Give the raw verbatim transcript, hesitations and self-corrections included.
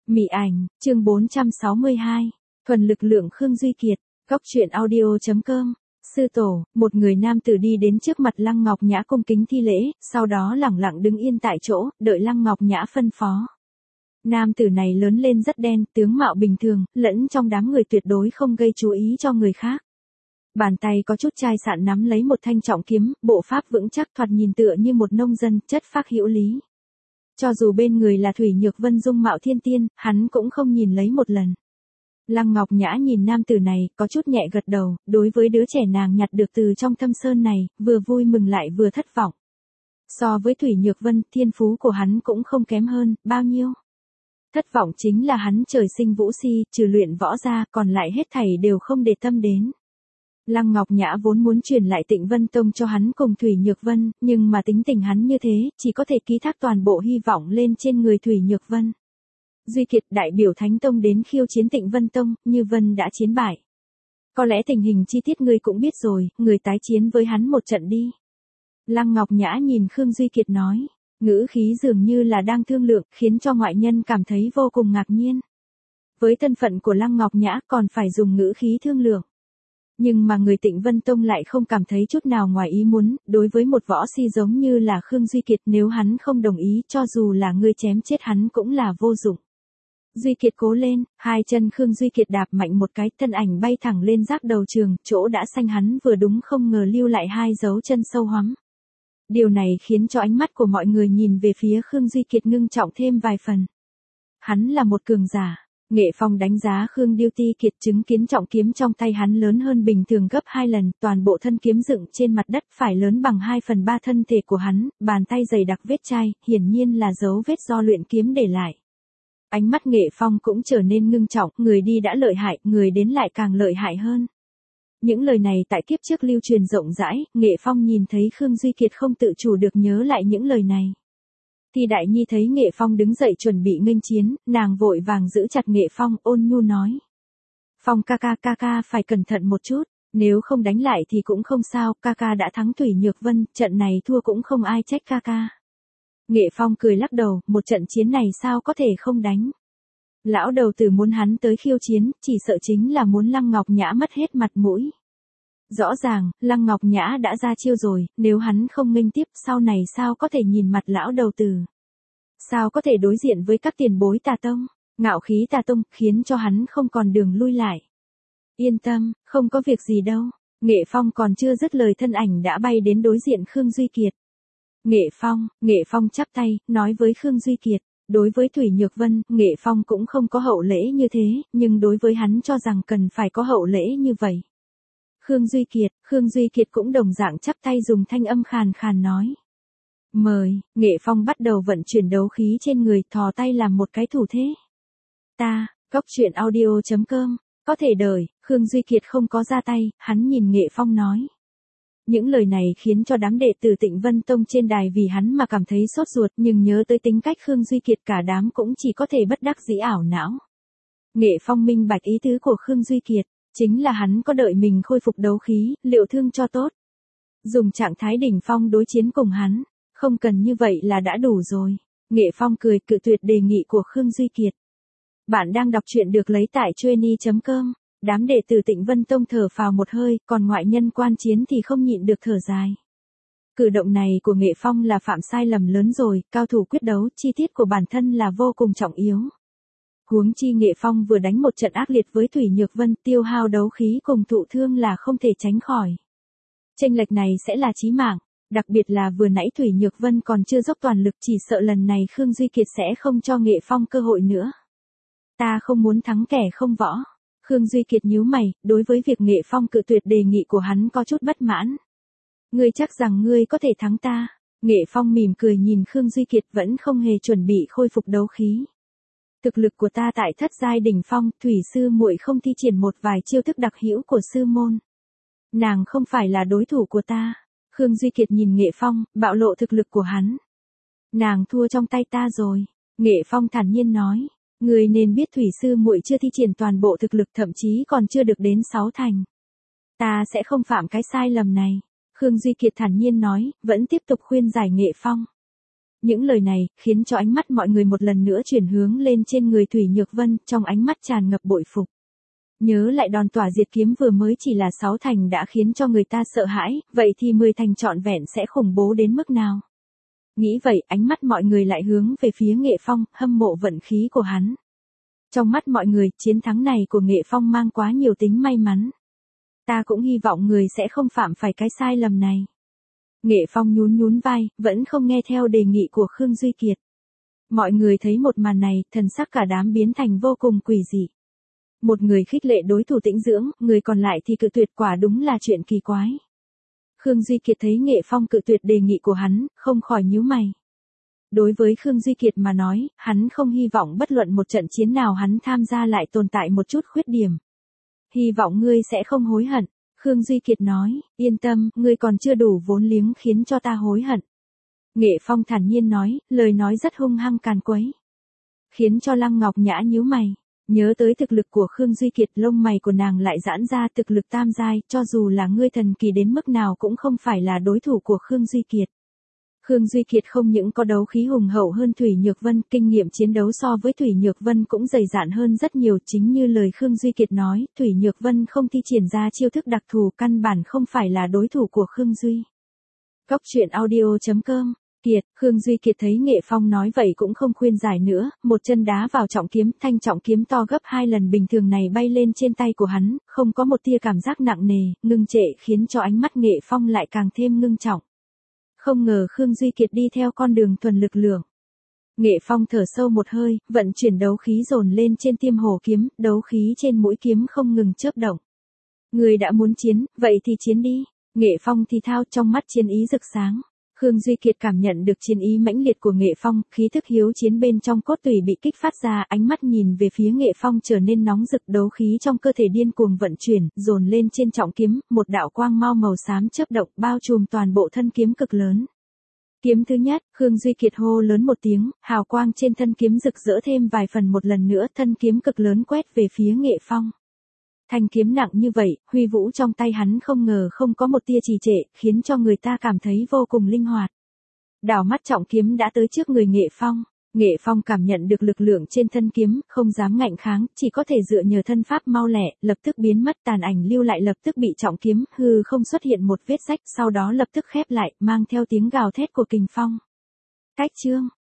Mị ảnh, chương bốn trăm sáu mươi hai. Thuần lực lượng Khương Duy Kiệt, góc truyện audio chấm com. Sư tổ, một người nam tử đi đến trước mặt Lăng Ngọc Nhã cung kính thi lễ, sau đó lẳng lặng đứng yên tại chỗ, đợi Lăng Ngọc Nhã phân phó. Nam tử này lớn lên rất đen, tướng mạo bình thường, lẫn trong đám người tuyệt đối không gây chú ý cho người khác. Bàn tay có chút chai sạn nắm lấy một thanh trọng kiếm, bộ pháp vững chắc thoạt nhìn tựa như một nông dân, chất phác hữu lý. Cho dù bên người là Thủy Nhược Vân dung mạo thiên tiên, hắn cũng không nhìn lấy một lần. Lăng Ngọc Nhã nhìn nam tử này, có chút nhẹ gật đầu, đối với đứa trẻ nàng nhặt được từ trong thâm sơn này, vừa vui mừng lại vừa thất vọng. So với Thủy Nhược Vân, thiên phú của hắn cũng không kém hơn, bao nhiêu. Thất vọng chính là hắn trời sinh vũ si, trừ luyện võ ra, còn lại hết thảy đều không để tâm đến. Lăng Ngọc Nhã vốn muốn truyền lại Tịnh Vân Tông cho hắn cùng Thủy Nhược Vân, nhưng mà tính tình hắn như thế, chỉ có thể ký thác toàn bộ hy vọng lên trên người Thủy Nhược Vân. Duy Kiệt đại biểu Thánh Tông đến khiêu chiến Tịnh Vân Tông, Như Vân đã chiến bại. Có lẽ tình hình chi tiết ngươi cũng biết rồi, người tái chiến với hắn một trận đi. Lăng Ngọc Nhã nhìn Khương Duy Kiệt nói, ngữ khí dường như là đang thương lượng, khiến cho ngoại nhân cảm thấy vô cùng ngạc nhiên. Với thân phận của Lăng Ngọc Nhã còn phải dùng ngữ khí thương lượng. Nhưng mà người Tịnh Vân Tông lại không cảm thấy chút nào ngoài ý muốn, đối với một võ si giống như là Khương Duy Kiệt, nếu hắn không đồng ý, cho dù là ngươi chém chết hắn cũng là vô dụng. Duy Kiệt cố lên, hai chân Khương Duy Kiệt đạp mạnh một cái, thân ảnh bay thẳng lên giác đầu trường, chỗ đã xanh hắn vừa đúng không ngờ lưu lại hai dấu chân sâu hoắm. Điều này khiến cho ánh mắt của mọi người nhìn về phía Khương Duy Kiệt ngưng trọng thêm vài phần. Hắn là một cường giả. Nghệ Phong đánh giá Khương Điêu Ti Kiệt, chứng kiến trọng kiếm trong tay hắn lớn hơn bình thường gấp hai lần, toàn bộ thân kiếm dựng trên mặt đất phải lớn bằng hai phần ba thân thể của hắn, bàn tay dày đặc vết chai, hiển nhiên là dấu vết do luyện kiếm để lại. Ánh mắt Nghệ Phong cũng trở nên ngưng trọng, người đi đã lợi hại, người đến lại càng lợi hại hơn. Những lời này tại kiếp trước lưu truyền rộng rãi, Nghệ Phong nhìn thấy Khương Duy Kiệt không tự chủ được nhớ lại những lời này. Thì Đại Nhi thấy Nghệ Phong đứng dậy chuẩn bị nghênh chiến, nàng vội vàng giữ chặt Nghệ Phong, ôn nhu nói. Phong ca ca ca ca phải cẩn thận một chút, nếu không đánh lại thì cũng không sao, ca ca đã thắng Thủy Nhược Vân, trận này thua cũng không ai trách ca ca. Nghệ Phong cười lắc đầu, một trận chiến này sao có thể không đánh. Lão đầu tử muốn hắn tới khiêu chiến, chỉ sợ chính là muốn Lăng Ngọc Nhã mất hết mặt mũi. Rõ ràng, Lăng Ngọc Nhã đã ra chiêu rồi, nếu hắn không nghênh tiếp, sau này sao có thể nhìn mặt lão đầu tử. Sao có thể đối diện với các tiền bối Tà Tông, ngạo khí Tà Tông, khiến cho hắn không còn đường lui lại. Yên tâm, không có việc gì đâu. Nghệ Phong còn chưa dứt lời thân ảnh đã bay đến đối diện Khương Duy Kiệt. Nghệ Phong, Nghệ Phong chắp tay, nói với Khương Duy Kiệt. Đối với Thủy Nhược Vân, Nghệ Phong cũng không có hậu lễ như thế, nhưng đối với hắn cho rằng cần phải có hậu lễ như vậy. Khương Duy Kiệt, Khương Duy Kiệt cũng đồng dạng chắp tay dùng thanh âm khàn khàn nói. Mời, Nghệ Phong bắt đầu vận chuyển đấu khí trên người, thò tay làm một cái thủ thế. Ta, góc truyện audio chấm com, có thể đợi, Khương Duy Kiệt không có ra tay, hắn nhìn Nghệ Phong nói. Những lời này khiến cho đám đệ tử Tịnh Vân Tông trên đài vì hắn mà cảm thấy sốt ruột, nhưng nhớ tới tính cách Khương Duy Kiệt cả đám cũng chỉ có thể bất đắc dĩ ảo não. Nghệ Phong minh bạch ý tứ của Khương Duy Kiệt, chính là hắn có đợi mình khôi phục đấu khí, liệu thương cho tốt. Dùng trạng thái đỉnh phong đối chiến cùng hắn, không cần như vậy là đã đủ rồi. Nghệ Phong cười cự tuyệt đề nghị của Khương Duy Kiệt. Bạn đang đọc truyện được lấy tại chueny chấm com. Đám đệ tử Tịnh Vân Tông thở phào một hơi, còn ngoại nhân quan chiến thì không nhịn được thở dài. Cử động này của Nghệ Phong là phạm sai lầm lớn rồi, cao thủ quyết đấu, chi tiết của bản thân là vô cùng trọng yếu. Huống chi Nghệ Phong vừa đánh một trận ác liệt với Thủy Nhược Vân, tiêu hao đấu khí cùng thụ thương là không thể tránh khỏi. Chênh lệch này sẽ là chí mạng, đặc biệt là vừa nãy Thủy Nhược Vân còn chưa dốc toàn lực, chỉ sợ lần này Khương Duy Kiệt sẽ không cho Nghệ Phong cơ hội nữa. Ta không muốn thắng kẻ không võ. Khương Duy Kiệt nhíu mày, đối với việc Nghệ Phong cự tuyệt đề nghị của hắn có chút bất mãn. Ngươi chắc rằng ngươi có thể thắng ta. Nghệ Phong mỉm cười nhìn Khương Duy Kiệt vẫn không hề chuẩn bị khôi phục đấu khí. Thực lực của ta tại thất giai đỉnh phong, Thủy sư muội không thi triển một vài chiêu thức đặc hữu của sư môn. Nàng không phải là đối thủ của ta. Khương Duy Kiệt nhìn Nghệ Phong, bạo lộ thực lực của hắn. Nàng thua trong tay ta rồi. Nghệ Phong thản nhiên nói. Người nên biết Thủy sư muội chưa thi triển toàn bộ thực lực, thậm chí còn chưa được đến sáu thành. Ta sẽ không phạm cái sai lầm này. Khương Duy Kiệt thản nhiên nói, vẫn tiếp tục khuyên giải Nghệ Phong. Những lời này, khiến cho ánh mắt mọi người một lần nữa chuyển hướng lên trên người Thủy Nhược Vân, trong ánh mắt tràn ngập bội phục. Nhớ lại đòn tỏa diệt kiếm vừa mới chỉ là sáu thành đã khiến cho người ta sợ hãi, vậy thì mười thành trọn vẹn sẽ khủng bố đến mức nào? Nghĩ vậy, ánh mắt mọi người lại hướng về phía Nghệ Phong, hâm mộ vận khí của hắn. Trong mắt mọi người, chiến thắng này của Nghệ Phong mang quá nhiều tính may mắn. Ta cũng hy vọng người sẽ không phạm phải cái sai lầm này. Nghệ Phong nhún nhún vai, vẫn không nghe theo đề nghị của Khương Duy Kiệt. Mọi người thấy một màn này, thần sắc cả đám biến thành vô cùng quỷ dị. Một người khích lệ đối thủ tĩnh dưỡng, người còn lại thì cự tuyệt, quả đúng là chuyện kỳ quái. Khương Duy Kiệt thấy Nghệ Phong cự tuyệt đề nghị của hắn, không khỏi nhíu mày. Đối với Khương Duy Kiệt mà nói, hắn không hy vọng bất luận một trận chiến nào hắn tham gia lại tồn tại một chút khuyết điểm. Hy vọng ngươi sẽ không hối hận. Khương Duy Kiệt nói, yên tâm, ngươi còn chưa đủ vốn liếng khiến cho ta hối hận. Nghệ Phong thản nhiên nói, lời nói rất hung hăng càn quấy. Khiến cho Lăng Ngọc Nhã nhíu mày. Nhớ tới thực lực của Khương Duy Kiệt, lông mày của nàng lại giãn ra, thực lực tam giai, cho dù là ngươi thần kỳ đến mức nào cũng không phải là đối thủ của Khương Duy Kiệt. Khương Duy Kiệt không những có đấu khí hùng hậu hơn Thủy Nhược Vân, kinh nghiệm chiến đấu so với Thủy Nhược Vân cũng dày dạn hơn rất nhiều, chính như lời Khương Duy Kiệt nói, Thủy Nhược Vân không thi triển ra chiêu thức đặc thù, căn bản không phải là đối thủ của Khương Duy. Cốc truyện audio chấm com Kiệt, Khương Duy Kiệt thấy Nghệ Phong nói vậy cũng không khuyên giải nữa, một chân đá vào trọng kiếm, thanh trọng kiếm to gấp hai lần bình thường này bay lên trên tay của hắn, không có một tia cảm giác nặng nề, ngưng trệ khiến cho ánh mắt Nghệ Phong lại càng thêm ngưng trọng. Không ngờ Khương Duy Kiệt đi theo con đường thuần lực lượng. Nghệ Phong thở sâu một hơi, vận chuyển đấu khí dồn lên trên tiêm hổ kiếm, đấu khí trên mũi kiếm không ngừng chớp động. Người đã muốn chiến, vậy thì chiến đi. Nghệ Phong thì thao, trong mắt chiến ý rực sáng. Khương Duy Kiệt cảm nhận được chiến ý mãnh liệt của Nghệ Phong, khí thức hiếu chiến bên trong cốt tủy bị kích phát ra, ánh mắt nhìn về phía Nghệ Phong trở nên nóng rực, đấu khí trong cơ thể điên cuồng vận chuyển, dồn lên trên trọng kiếm, một đạo quang mau màu xám chớp động, bao trùm toàn bộ thân kiếm cực lớn. Kiếm thứ nhất, Khương Duy Kiệt hô lớn một tiếng, hào quang trên thân kiếm rực rỡ thêm vài phần, một lần nữa, thân kiếm cực lớn quét về phía Nghệ Phong. Thanh kiếm nặng như vậy, huy vũ trong tay hắn không ngờ không có một tia trì trệ, khiến cho người ta cảm thấy vô cùng linh hoạt. Đảo mắt trọng kiếm đã tới trước người Nghệ Phong. Nghệ Phong cảm nhận được lực lượng trên thân kiếm, không dám ngạnh kháng, chỉ có thể dựa nhờ thân pháp mau lẹ, lập tức biến mất, tàn ảnh lưu lại lập tức bị trọng kiếm, hư không xuất hiện một vết rách, sau đó lập tức khép lại, mang theo tiếng gào thét của kình phong. Cách chương